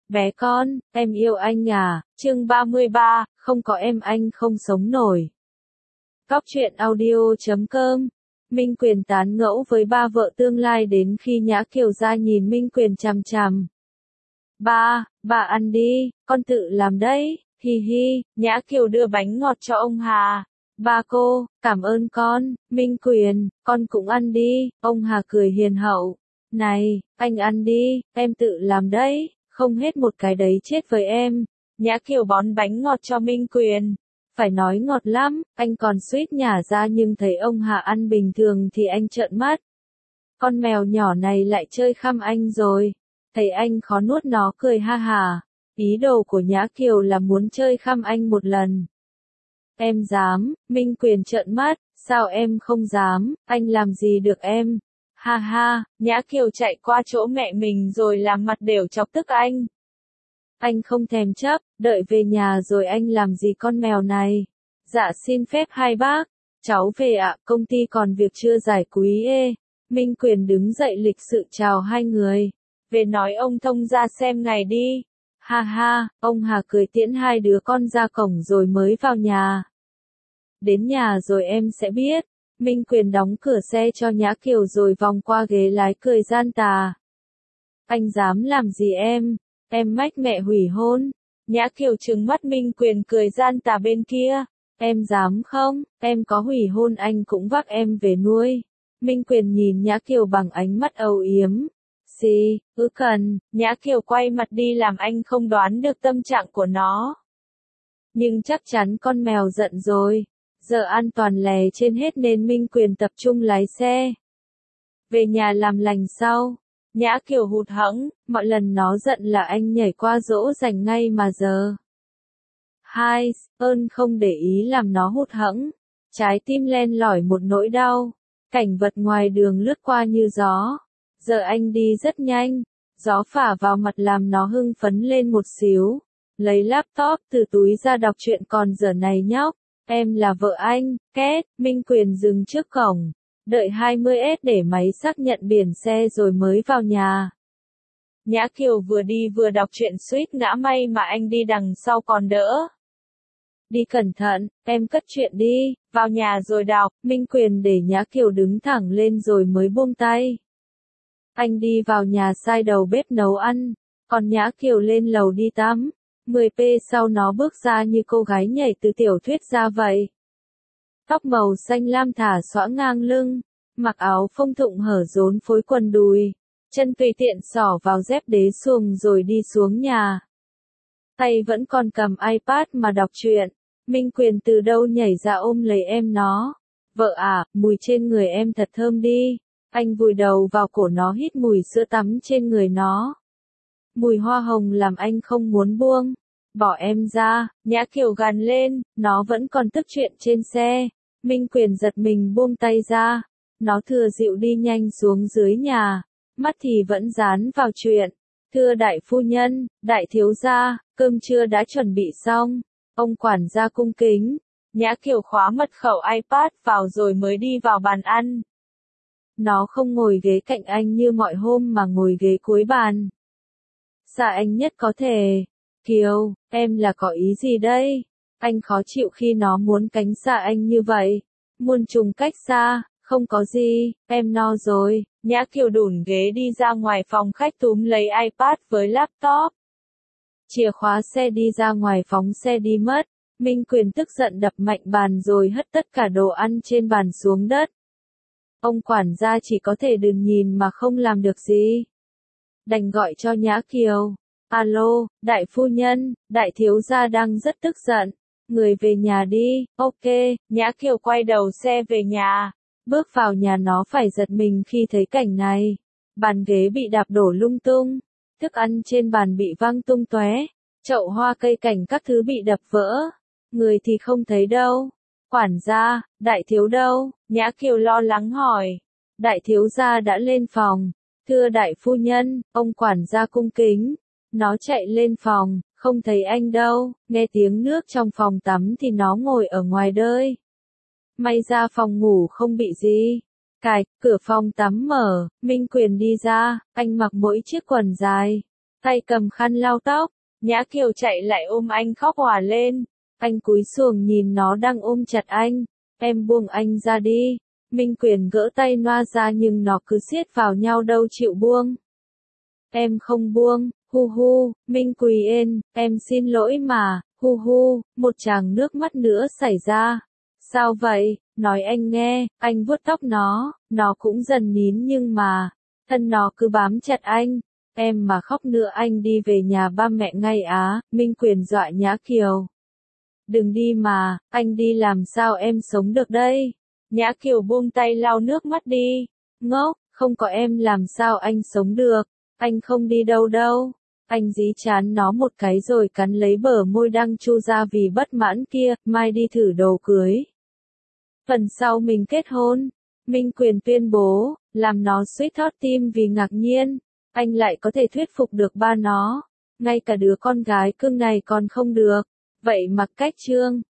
Bé con, em yêu anh à, chương 33, không có em anh không sống nổi. Góc truyện audio.com. Minh Quyền tán ngẫu với ba vợ tương lai đến khi Nhã Kiều ra nhìn Minh Quyền chằm chằm. Bà ăn đi, con tự làm đấy, hi hi, Nhã Kiều đưa bánh ngọt cho ông Hà. Ba cô, cảm ơn con, Minh Quyền, con cũng ăn đi, ông Hà cười hiền hậu. Này, anh ăn đi, em tự làm đấy, không hết một cái đấy chết với em. Nhã Kiều bón bánh ngọt cho Minh Quyền. Phải nói ngọt lắm, anh còn suýt nhả ra nhưng thấy ông Hà ăn bình thường thì anh trợn mắt. Con mèo nhỏ này lại chơi khăm anh rồi. Thấy anh khó nuốt nó cười ha hà. Ý đồ của Nhã Kiều là muốn chơi khăm anh một lần. Em dám, Minh Quyền trợn mắt, sao em không dám, anh làm gì được em. Ha ha, Nhã Kiều chạy qua chỗ mẹ mình rồi làm mặt đều chọc tức anh. Anh không thèm chấp, đợi về nhà rồi anh làm gì con mèo này. Dạ xin phép hai bác, cháu về ạ, công ty còn việc chưa giải quý ê. Minh Quyền đứng dậy lịch sự chào hai người. Về nói ông Thông ra xem ngày đi. Ha ha, ông Hà cười tiễn hai đứa con ra cổng rồi mới vào nhà. Đến nhà rồi em sẽ biết. Minh Quyền đóng cửa xe cho Nhã Kiều rồi vòng qua ghế lái cười gian tà. Anh dám làm gì em mách mẹ hủy hôn. Nhã Kiều trừng mắt Minh Quyền cười gian tà bên kia. Em dám không, em có hủy hôn anh cũng vác em về nuôi. Minh Quyền nhìn Nhã Kiều bằng ánh mắt âu yếm. Gì, cần, Nhã Kiều quay mặt đi làm anh không đoán được tâm trạng của nó. Nhưng chắc chắn con mèo giận rồi. Giờ an toàn lè trên hết nên Minh Quyền tập trung lái xe. Về nhà làm lành sau. Nhã Kiều hụt hẫng, mọi lần nó giận là anh nhảy qua dỗ dành ngay mà giờ. Ơn không để ý làm nó hụt hẫng. Trái tim len lỏi một nỗi đau. Cảnh vật ngoài đường lướt qua như gió. Giờ anh đi rất nhanh. Gió phả vào mặt làm nó hưng phấn lên một xíu. Lấy laptop từ túi ra đọc truyện còn giờ này nhóc. Em là vợ anh, két, Minh Quyền dừng trước cổng. Đợi 20S để máy xác nhận biển xe rồi mới vào nhà. Nhã Kiều vừa đi vừa đọc truyện suýt ngã may mà anh đi đằng sau còn đỡ. Đi cẩn thận, em cất truyện đi, vào nhà rồi đọc, Minh Quyền để Nhã Kiều đứng thẳng lên rồi mới buông tay. Anh đi vào nhà sai đầu bếp nấu ăn, còn Nhã Kiều lên lầu đi tắm. 10p sau nó bước ra như cô gái nhảy từ tiểu thuyết ra vậy. Tóc màu xanh lam thả xõa ngang lưng, mặc áo phông thụng hở rốn phối quần đùi, chân tùy tiện xỏ vào dép đế xuồng rồi đi xuống nhà. Tay vẫn còn cầm iPad mà đọc truyện. Minh Quyền từ đâu nhảy ra ôm lấy em nó. Vợ à, mùi trên người em thật thơm đi. Anh vùi đầu vào cổ nó hít mùi sữa tắm trên người nó. Mùi hoa hồng làm anh không muốn buông. Bỏ em ra, Nhã Kiều gằn lên, nó vẫn còn tức chuyện trên xe. Minh Quyền giật mình buông tay ra. Nó thừa dịu đi nhanh xuống dưới nhà. Mắt thì vẫn dán vào chuyện. Thưa đại phu nhân, đại thiếu gia, cơm trưa đã chuẩn bị xong. Ông quản gia cung kính. Nhã Kiều khóa mật khẩu iPad vào rồi mới đi vào bàn ăn. Nó không ngồi ghế cạnh anh như mọi hôm mà ngồi ghế cuối bàn. Xa anh nhất có thể. Kiều, em là có ý gì đây? Anh khó chịu khi nó muốn cánh xa anh như vậy. Muôn trùng cách xa, không có gì, em no rồi. Nhã Kiều đủn ghế đi ra ngoài phòng khách túm lấy iPad với laptop. Chìa khóa xe đi ra ngoài phóng xe đi mất. Minh Quyền tức giận đập mạnh bàn rồi hất tất cả đồ ăn trên bàn xuống đất. Ông quản gia chỉ có thể đừng nhìn mà không làm được gì. Đành gọi cho Nhã Kiều. Alo, đại phu nhân, đại thiếu gia đang rất tức giận. Người về nhà đi, ok, Nhã Kiều quay đầu xe về nhà. Bước vào nhà nó phải giật mình khi thấy cảnh này. Bàn ghế bị đạp đổ lung tung. Thức ăn trên bàn bị văng tung tóe. Chậu hoa cây cảnh các thứ bị đập vỡ. Người thì không thấy đâu. Quản gia, đại thiếu đâu? Nhã Kiều lo lắng hỏi. Đại thiếu gia đã lên phòng. Thưa đại phu nhân, ông quản gia cung kính. Nó chạy lên phòng, không thấy anh đâu, nghe tiếng nước trong phòng tắm thì nó ngồi ở ngoài đơi. May ra phòng ngủ không bị gì. Cửa phòng tắm mở, Minh Quyền đi ra, anh mặc mỗi chiếc quần dài. tay cầm khăn lau tóc. Nhã Kiều chạy lại ôm anh khóc òa lên. Anh cúi xuống nhìn nó đang ôm chặt anh. Em buông anh ra đi. Minh Quyền gỡ tay Noa ra nhưng nó cứ siết vào nhau đâu chịu buông. Em không buông, hu hu, Minh Quyền, em xin lỗi mà, hu hu, một tràng nước mắt nữa xảy ra. Sao vậy, nói anh nghe, anh vuốt tóc nó cũng dần nín nhưng mà, thân nó cứ bám chặt anh. Em mà khóc nữa anh đi về nhà ba mẹ ngay á, Minh Quyền dọa Nhã Kiều. Đừng đi mà, anh đi làm sao em sống được đây? Nhã Kiều buông tay lau nước mắt đi. Ngốc, không có em làm sao anh sống được, anh không đi đâu đâu. Anh dí chán nó một cái rồi cắn lấy bờ môi đang chu ra vì bất mãn kia, mai đi thử đồ cưới. Phần sau mình kết hôn, Minh Quyền tuyên bố, làm nó suýt thót tim vì ngạc nhiên. Anh lại có thể thuyết phục được ba nó, ngay cả đứa con gái cưng này còn không được. Vậy mặc cách Trương